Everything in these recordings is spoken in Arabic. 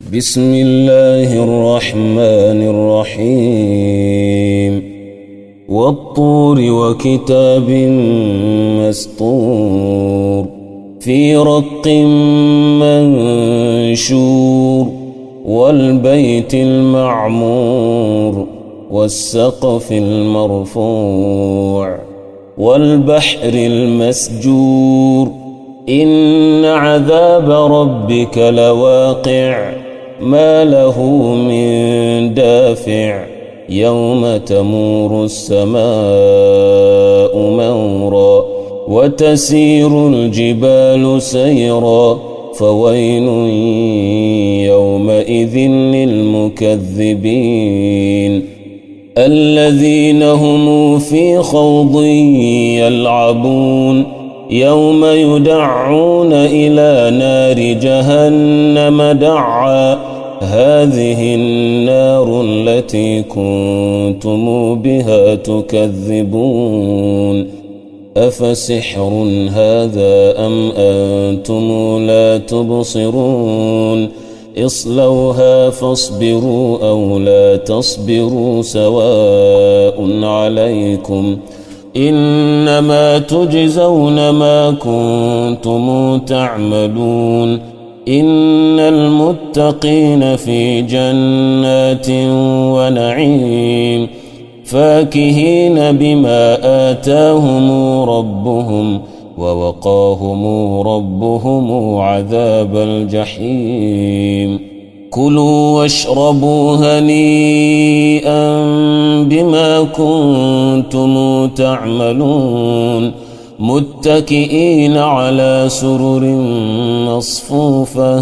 بسم الله الرحمن الرحيم والطور وكتاب مسطور في رق منشور والبيت المعمور والسقف المرفوع والبحر المسجور إن عذاب ربك لواقع ما له من دافع يوم تمور السماء مورا وتسير الجبال سيرا فويل يومئذ للمكذبين الذين هم في خوض يلعبون يوم يدعون إلى نار جهنم دعا هذه النار التي كنتم بها تكذبون أفسحر هذا أم أنتم لا تبصرون اصلوها فاصبروا أو لا تصبروا سواء عليكم إنما تجزون ما كنتم تعملون إن المتقين في جنات ونعيم فاكهين بما آتاهم ربهم ووقاهم ربهم عذاب الجحيم كلوا واشربوا هنيئا بما كنتم تعملون متكئين على سرر مصفوفة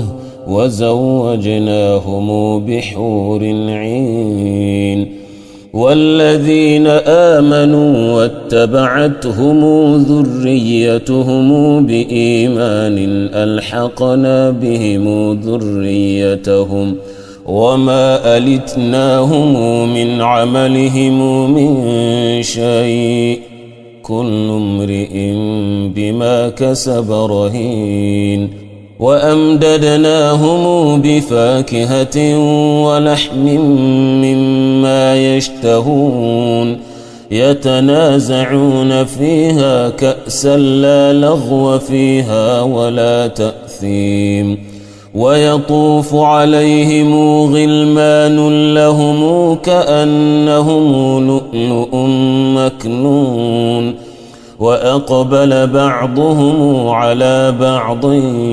وزوجناهم بحور عين والذين آمنوا واتبعتهم ذريتهم بإيمان ألحقنا بهم ذريتهم وما ألتناهم من عملهم من شيء كل امرئ بما كسب رهين وأمددناهم بفاكهة ولحم مما يشتهون يتنازعون فيها كأسا لا لغو فيها ولا تأثيم ويطوف عليهم غلمان لهم كأنهم لؤلؤ مكنون وأقبل بعضهم على بعض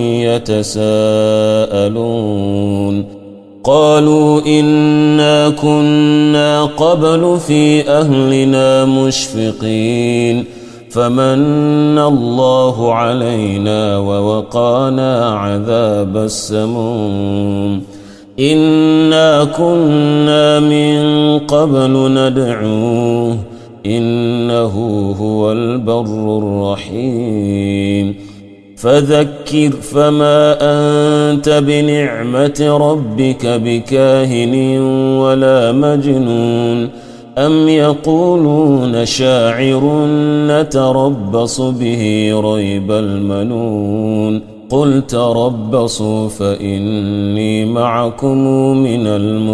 يتساءلون قالوا إنا كنا قبل في أهلنا مشفقين فمن الله علينا ووقانا عذاب السموم إنا كنا من قبل ندعوه إنه هو البر الرحيم فذكر فما أنت بنعمة ربك بكاهن ولا مجنون أم يقولون شاعر نتربص به ريب المنون قل تربصوا فإني معكم من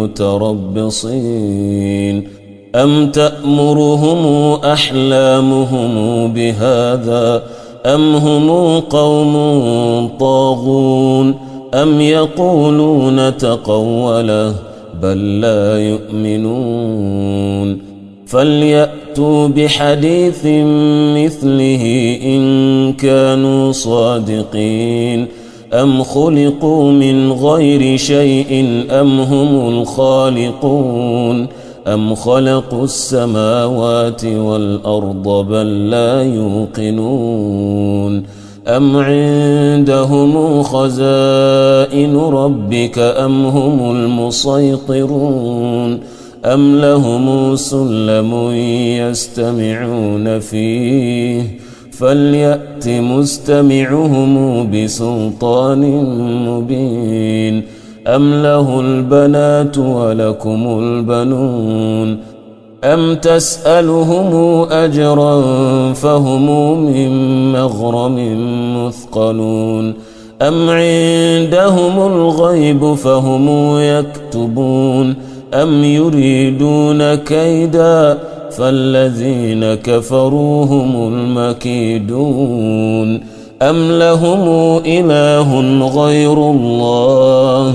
المتربصين أم تأمرهم أحلامهم بهذا أم هم قوم طاغون أم يقولون تقوله بل لا يؤمنون فليأتوا بحديث مثله إن كانوا صادقين أم خلقوا من غير شيء أم هم الخالقون أم خلقوا السماوات والأرض بل لا يوقنون أم عندهم خزائن ربك أم هم المسيطرون أم لهم سلم يستمعون فيه فليأت مستمعهم بسلطان مبين أم له البنات ولكم البنون أم تسألهم أجرا فهم من مغرم مثقلون أم عندهم الغيب فهم يكتبون أم يريدون كيدا فالذين كفروا هم المكيدون أم لهم إله غير الله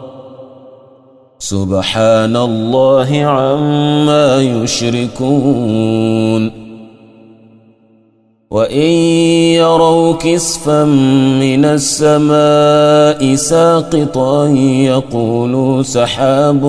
سبحان الله عما يشركون وإن يروا كسفا من السماء ساقطا يقولوا سحاب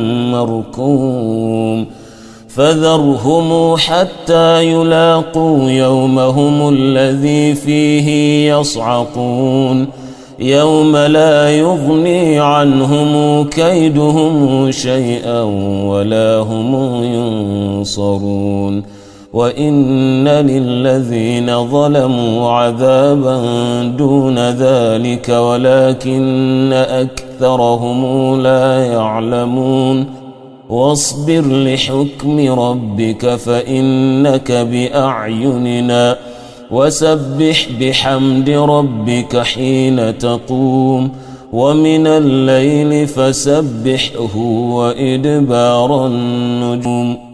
مركوم فذرهم حتى يلاقوا يومهم الذي فيه يصعقون يوم لا يغني عنهم كيدهم شيئا ولا هم ينصرون وإن للذين ظلموا عذابا دون ذلك ولكن أكثرهم لا يعلمون واصبر لحكم ربك فإنك بأعيننا وسبح بحمد ربك حين تقوم ومن الليل فسبحه وإدبار النجوم